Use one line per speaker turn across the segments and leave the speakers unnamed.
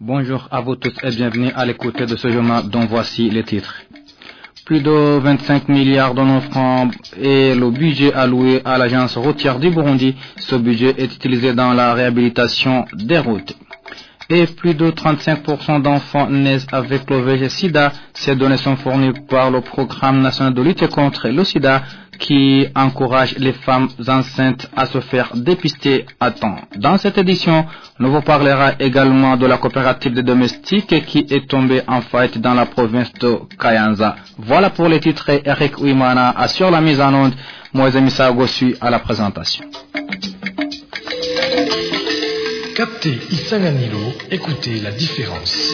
Bonjour à vous tous et bienvenue à l'écoute de ce journal dont voici les titres. Plus de 25 milliards de nos francs est le budget alloué à l'agence routière du Burundi. Ce budget est utilisé dans la réhabilitation des routes. Et plus de 35% d'enfants naissent avec le VIH-Sida. Ces données sont fournies par le Programme national de lutte contre le sida qui encourage les femmes enceintes à se faire dépister à temps. Dans cette édition, nous vous parlera également de la coopérative des domestiques qui est tombée en faillite dans la province de Kayanza. Voilà pour les titres. Eric Ouimana assure la mise en onde. Moïse Misago suit à la présentation.
Captez Isanganilo, écoutez la différence.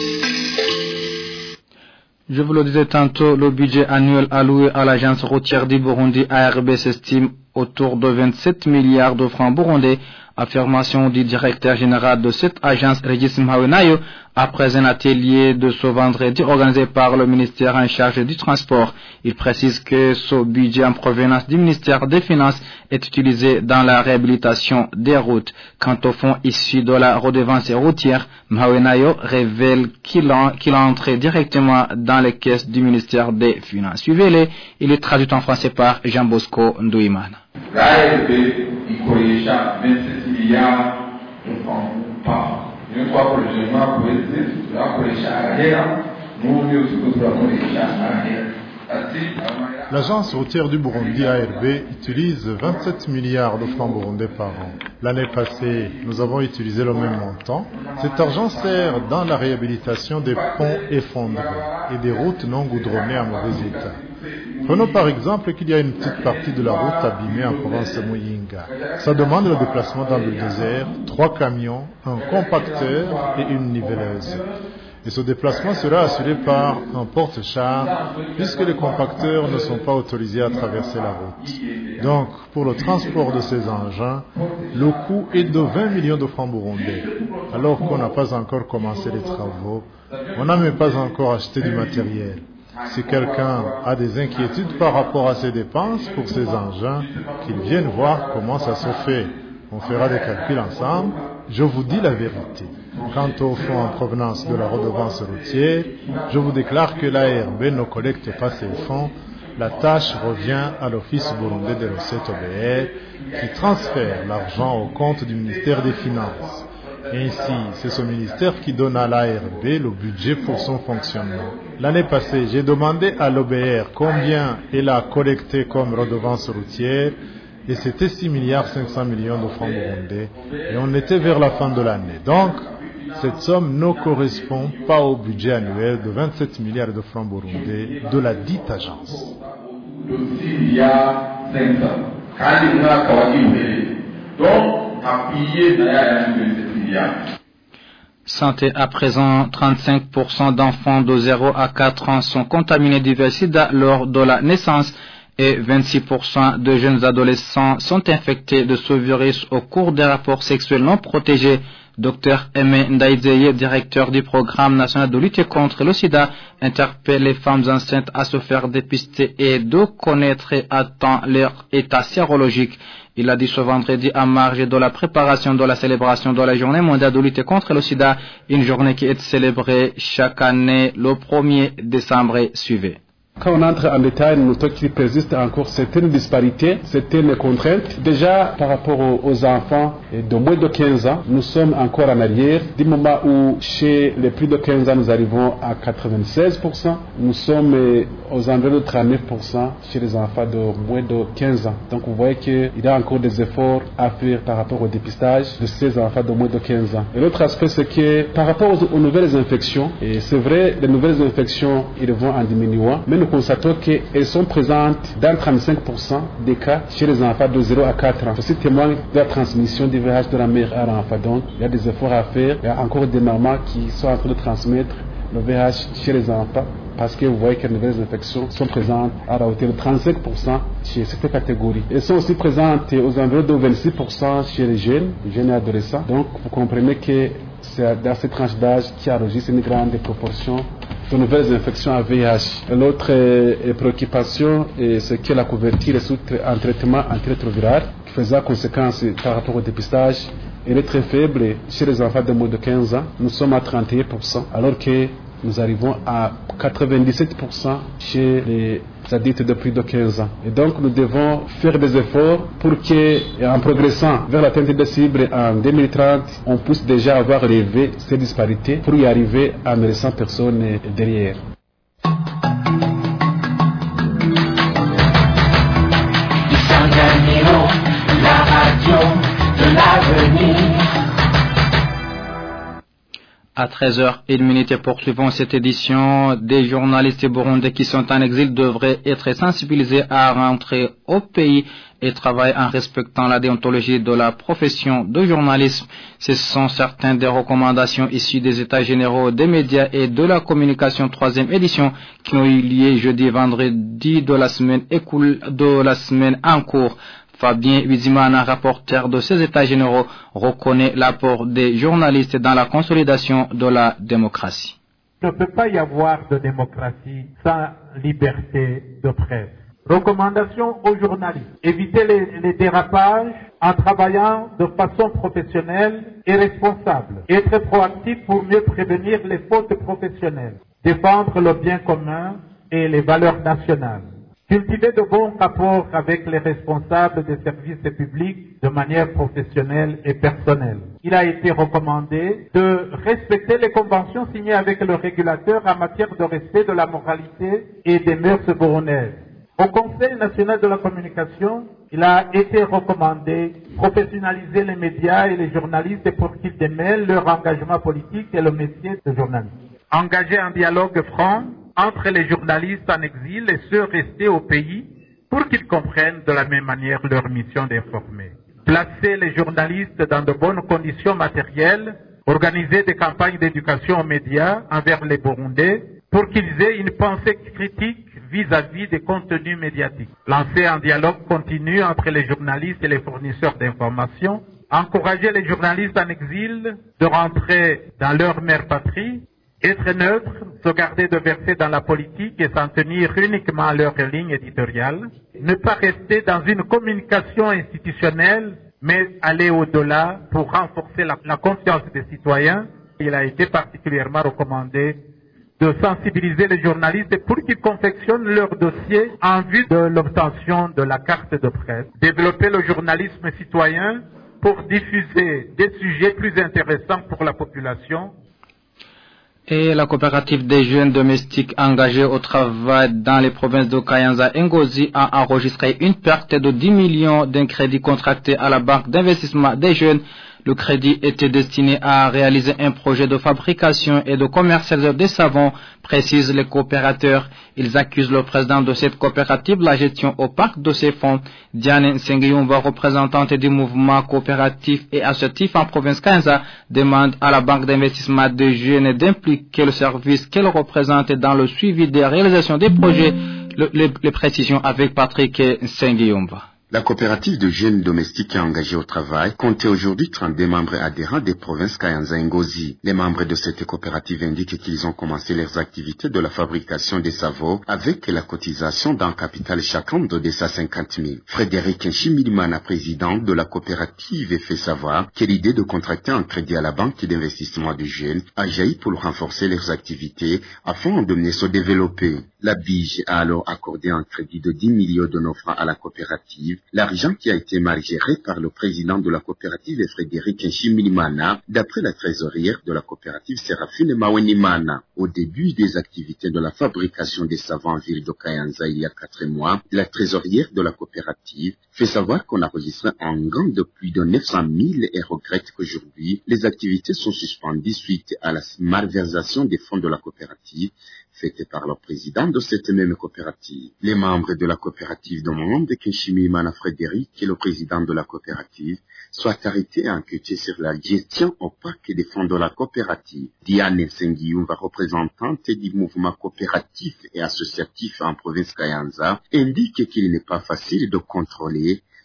Je vous le disais tantôt, le budget annuel alloué à l'agence routière du Burundi ARB s'estime autour de 27 milliards de francs burundais. Affirmation du directeur général de cette agence, Régis Mhawenayo, après un atelier de ce vendredi organisé par le ministère en charge du transport. Il précise que ce budget en provenance du ministère des Finances est utilisé dans la réhabilitation des routes. Quant au fonds issu de la redevance routière, Mhawenayo révèle qu'il entre directement dans les caisses du ministère des Finances. Suivez-les, il est traduit en français par Jean Bosco Ndouimana.
L'ARB ikoresha 27 milliards de francs par an. Une fois que le gouvernement politique akoresha arahera, nous aussi turakoresha arahera.
L'agence routière du Burundi ARB utilise 27 milliards de francs burundais par an. L'année passée, nous avons utilisé le même montant. Cet argent sert dans la réhabilitation des ponts effondrés et des routes non goudronnées en mauvais état. Prenons par exemple qu'il y a une petite partie de la route abîmée en province de Muyinga. Ça demande le déplacement dans le désert, 3 camions, un compacteur et une niveleuse. Et ce déplacement sera assuré par un porte-char puisque les compacteurs ne sont pas autorisés à traverser la route. Donc, pour le transport de ces engins, le coût est de 20 millions de francs burundais. Alors qu'on n'a pas encore commencé les travaux, on n'a même pas encore acheté du matériel. Si quelqu'un a des inquiétudes par rapport à ces dépenses pour ces engins, qu'il vienne voir comment ça se fait. On fera des calculs ensemble. Je vous dis la vérité. Quant au fonds en provenance de la redevance routière, je vous déclare que l'ARB ne collecte pas ces fonds. La tâche revient à l'Office burundais des recettes OBR qui transfère l'argent au compte du ministère des Finances. Ainsi, c'est ce ministère qui donne à l'ARB le budget pour son fonctionnement. L'année passée, j'ai demandé à l'OBR combien elle a collecté comme redevance routière et c'était 6 milliards 500 millions de francs burundais et on était vers la fin de l'année. Donc, cette somme ne correspond pas au budget annuel de 27 milliards de francs burundais de la dite agence.
De 6 milliards 500. Donc, à payer d'ailleurs de 7 milliards.
Santé à présent, 35% d'enfants de 0 à 4 ans sont contaminés du VIH-Sida lors de la naissance et 26% de jeunes adolescents sont infectés de ce virus au cours des rapports sexuels non protégés. Dr Aimé Ndaïzeye, directeur du Programme national de lutte contre le sida, interpelle les femmes enceintes à se faire dépister et de connaître à temps leur état sérologique. Il a dit ce vendredi à marge de la préparation de la célébration de la journée mondiale de lutte contre le sida, une journée qui est célébrée chaque année le 1er décembre suivant.
Quand on entre en détail, nous notons qu'il persiste encore certaines disparités, certaines contraintes. Déjà, par rapport aux enfants de moins de 15 ans, nous sommes encore en arrière. Du moment où chez les plus de 15 ans, nous arrivons à 96%, nous sommes aux environs de 39% chez les enfants de moins de 15 ans. Donc vous voyez qu'il y a encore des efforts à faire par rapport au dépistage de ces enfants de moins de 15 ans. Et l'autre aspect, c'est que par rapport aux nouvelles infections, et c'est vrai, les nouvelles infections, ils vont en diminuant, mais nous constatons qu'elles sont présentes dans 35% des cas chez les enfants de 0 à 4 ans. Ceci témoigne de la transmission du VIH de la mère à l'enfant. Donc, il y a des efforts à faire. Il y a encore des mamans qui sont en train de transmettre le VIH chez les enfants parce que vous voyez que les nouvelles infections sont présentes à la hauteur de 35% chez cette catégorie. Elles sont aussi présentes aux environs de 26% chez les jeunes et adolescents. Donc, vous comprenez que c'est dans cette tranche d'âge qui enregistre une grande proportion de nouvelles infections à VIH. L'autre préoccupation, c'est que la couverture est en traitement antirétroviral qui faisait conséquence par rapport au dépistage elle est très faible chez les enfants de moins de 15 ans. Nous sommes à 31%, alors que nous arrivons à 97% chez les adultes de plus de 15 ans. Et donc, nous devons faire des efforts pour que, en progressant vers l'atteinte des cibles en 2030, on puisse déjà avoir relevé ces disparités pour y arriver à 900 personnes derrière.
La radio de l'avenir. À 13h01, poursuivons cette édition. Des journalistes burundais qui sont en exil devraient être sensibilisés à rentrer au pays et travailler en respectant la déontologie de la profession de journalisme. Ce sont certaines des recommandations issues des États généraux des médias et de la communication 3e édition qui ont eu lieu jeudi et vendredi de la semaine en cours. Fabien Bizimana, rapporteur de ces États généraux, reconnaît l'apport des journalistes dans la consolidation de la démocratie.
Il ne peut pas y avoir de démocratie sans liberté de presse. Recommandation aux journalistes. Éviter les dérapages en travaillant de façon professionnelle et responsable. Être proactif pour mieux prévenir les fautes professionnelles. Défendre le bien commun et les valeurs nationales. Cultiver de bons rapports avec les responsables des services publics de manière professionnelle et personnelle. Il a été recommandé de respecter les conventions signées avec le régulateur en matière de respect de la moralité et des mœurs burundaises. Au Conseil national de la communication, il a été recommandé de professionnaliser les médias et les journalistes pour qu'ils démêlent leur engagement politique et le métier de journaliste. Engager un dialogue franc entre les journalistes en exil et ceux restés au pays pour qu'ils comprennent de la même manière leur mission d'informer. Placer les journalistes dans de bonnes conditions matérielles, organiser des campagnes d'éducation aux médias envers les Burundais pour qu'ils aient une pensée critique vis-à-vis des contenus médiatiques. Lancer un dialogue continu entre les journalistes et les fournisseurs d'informations. Encourager les journalistes en exil de rentrer dans leur mère patrie. Être neutre, se garder de verser dans la politique et s'en tenir uniquement à leur ligne éditoriale. Ne pas rester dans une communication institutionnelle, mais aller au-delà pour renforcer la confiance des citoyens. Il a été particulièrement recommandé de sensibiliser les journalistes pour qu'ils confectionnent leur dossier en vue de l'obtention de la carte de presse. Développer le journalisme citoyen pour diffuser des sujets plus intéressants pour la population.
Et la coopérative des jeunes domestiques engagés au travail dans les provinces de Kayanza et Ngozi a enregistré une perte de 10 millions d'un crédit contracté à la Banque d'investissement des jeunes. Le crédit était destiné à réaliser un projet de fabrication et de commercialisation des savons, précisent les coopérateurs. Ils accusent le président de cette coopérative de la gestion opaque de ces fonds. Diane Nsengiyumva, représentante du mouvement coopératif et associatif en province Kayanza, demande à la Banque d'investissement des jeunes d'impliquer le service qu'elle représente dans le suivi des réalisations des projets. Les précisions avec Patrick Nsengiyumva.
La coopérative de jeunes domestiques engagés au travail comptait aujourd'hui 32 membres adhérents des provinces Kayanza et Ngozi. Les membres de cette coopérative indiquent qu'ils ont commencé leurs activités de la fabrication des savons avec la cotisation d'un capital chacun de 250 000. Frédéric Nchimilimana, président de la coopérative, fait savoir que l'idée de contracter un crédit à la Banque d'investissement des jeunes a jailli pour renforcer leurs activités afin de mieux se développer. La BIJ a alors accordé un crédit de 10 millions de nos francs à la coopérative. L'argent qui a été mal géré par le président de la coopérative est Frédéric Nchimilimana, d'après la trésorière de la coopérative Séraphine Mawenimana. Au début des activités de la fabrication des savons en ville de Kayanza il y a 4 mois, la trésorière de la coopérative fait savoir qu'on a enregistré un gain de plus de 900 000 et regrette qu'aujourd'hui, les activités sont suspendues suite à la malversation des fonds de la coopérative faite par le président de cette même coopérative. Les membres de la coopérative demandent que Nchimilimana Frédéric, qui est le président de la coopérative, soit arrêté et enquêté sur la gestion opaque des fonds de la coopérative. Diane Nsengiyumva, représentante du mouvement coopératif et associatif en province Kayanza, indique qu'il n'est pas facile de contrôler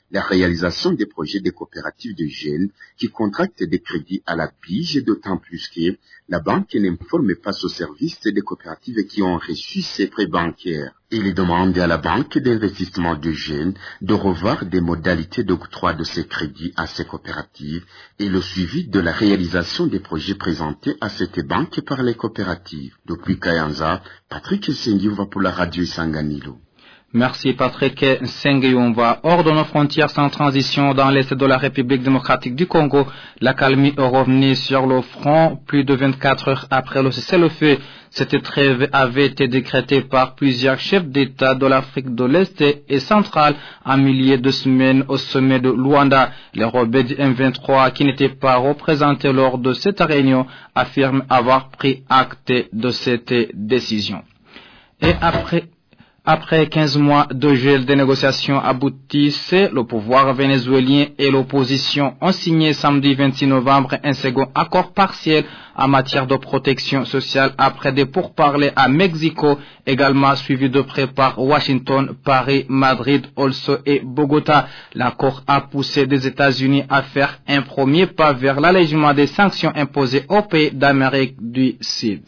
la réalisation des projets des coopératives de jeunes qui contractent des crédits à la pige, d'autant plus que la banque n'informe pas aux services des coopératives qui ont reçu ces prêts bancaires. Il demande à la banque d'investissement de jeunes de revoir des modalités d'octroi de ces crédits à ces coopératives et le suivi de la réalisation des projets présentés à cette banque par les coopératives. Depuis Kayanza, Patrick Sengiva pour la radio Isanganilo.
Merci Patrick Sengeyumva. Hors de nos frontières sans transition dans l'est de la République démocratique du Congo, l'accalmie est revenue sur le front plus de 24 heures après le cessez-le-feu. Cette trêve avait été décrétée par plusieurs chefs d'État de l'Afrique de l'Est et centrale en milieu de semaine au sommet de Luanda. Les rebelles du M23 qui n'étaient pas représentés lors de cette réunion affirment avoir pris acte de cette décision. Et après 15 mois de gel des négociations aboutissent, le pouvoir vénézuélien et l'opposition ont signé samedi 26 novembre un second accord partiel en matière de protection sociale après des pourparlers à Mexico, également suivi de près par Washington, Paris, Madrid, also et Bogota. L'accord a poussé les États-Unis à faire un premier pas vers l'allègement des sanctions imposées aux pays d'Amérique du Sud.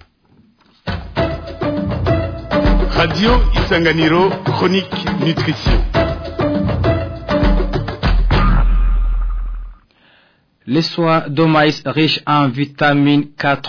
Radio Isanganiro, chronique nutrition.
Les soies de maïs riches en vitamine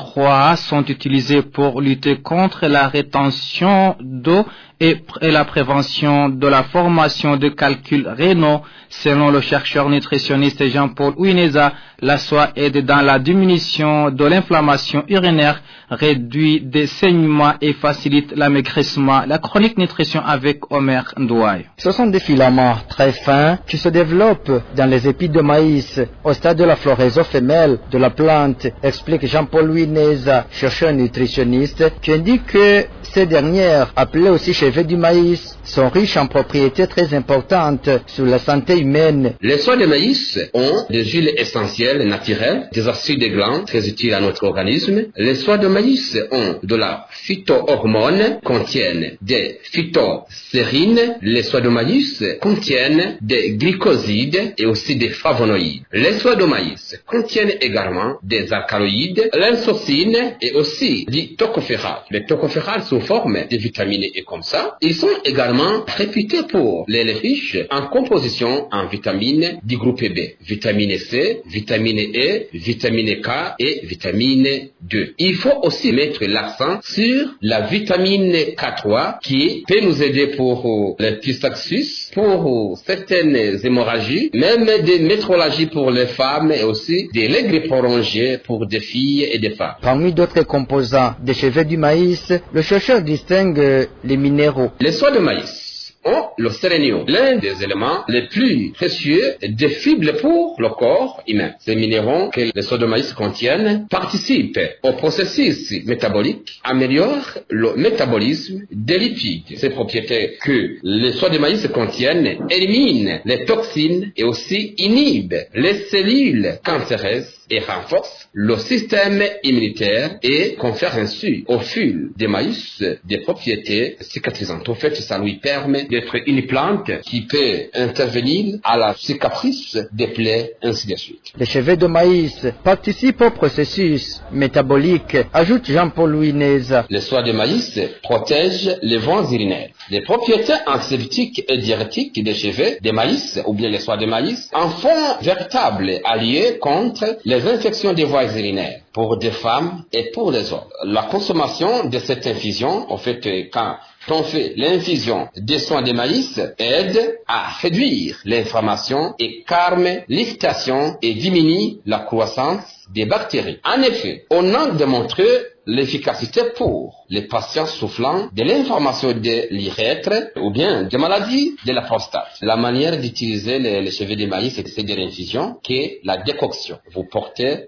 K3 sont utilisées pour lutter contre la rétention d'eau et la prévention de la formation de calculs rénaux. Selon le chercheur nutritionniste Jean-Paul Ouineza, la soie aide dans la diminution de l'inflammation urinaire, réduit des saignements et facilite l'amaigrissement. La chronique nutrition avec Omer Ndouaye.
Ce sont des filaments très fins qui se développent dans les épis de maïs au stade de la floraison femelle de la plante, explique Jean-Paul Ouineza, chercheur nutritionniste, qui indique que ces dernières, appelées aussi cheveux du maïs, sont riches en propriétés très importantes sur la santé humaine.
Les soies de maïs ont des huiles essentielles naturelles, des acides gras très utiles à notre organisme. Les soies de maïs ont de la phytohormone, contiennent des phytocérines. Les soies de maïs contiennent des glycosides et aussi des flavonoïdes. Les soies de maïs contiennent également des alcaloïdes, l'insocine et aussi du tocophéral. Les tocophéral sous forme de vitamines et comme ça, ils sont également réputés pour les riches en composition en vitamines du groupe B, vitamine C, vitamine E, vitamine K et vitamine D. Il faut aussi mettre l'accent sur la vitamine K3 qui peut nous aider pour les pistaxus, pour certaines hémorragies, même des métralgies pour les femmes et aussi des lèvres prolongées pour des filles et des femmes.
Parmi d'autres composants des cheveux du maïs, le chercheur distingue les minéraux.
Les soies de maïs ont le sélénium, l'un des éléments les plus précieux des fibres pour le corps humain. Ces minéraux que les soies de maïs contiennent participent au processus métabolique, améliorent le métabolisme des lipides. Ces propriétés que les soies de maïs contiennent éliminent les toxines et aussi inhibent les cellules cancéreuses et renforce le système immunitaire et confère ainsi au fil des maïs des propriétés cicatrisantes. En fait, ça lui permet d'être une plante qui peut intervenir à la cicatrice des plaies, ainsi de suite.
Les cheveux de maïs participent au processus métabolique, ajoute Jean-Paul Ouineza.
Les soies de maïs protègent les voies urinaires. Les propriétés antiseptiques et diurétiques des cheveux de maïs ou bien les soies de maïs en font véritable allié contre les infections des voies urinaires pour des femmes et pour les hommes. La consommation de cette infusion, en fait, quand on fait l'infusion des soies de maïs, aide à réduire l'inflammation et calme l'irritation et diminue la croissance des bactéries. En effet, on a démontré l'efficacité pour les patients souffrant de l'inflammation de l'urètre ou bien des maladies de la prostate. La manière d'utiliser les cheveux de maïs, c'est de l'infusion qui est la décoction. Vous portez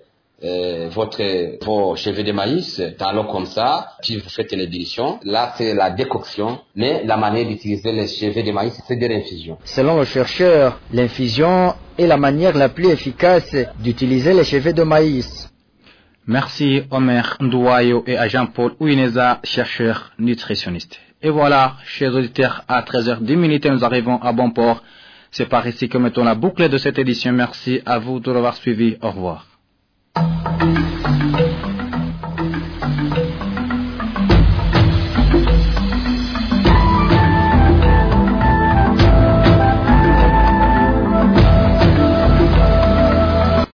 vos cheveux de maïs dans l'eau comme ça, puis vous faites les dilutions. Là, c'est la décoction, mais la manière d'utiliser les cheveux de maïs, c'est de l'infusion.
Selon le chercheur, l'infusion est la manière la plus efficace d'utiliser les cheveux de maïs.
Merci Omer Ndouayo et à Jean-Paul Ouineza, chercheur nutritionniste. Et voilà, chers auditeurs, à 13h10, nous arrivons à bon port. C'est par ici que mettons la boucle de cette édition. Merci à vous de l'avoir suivi. Au revoir.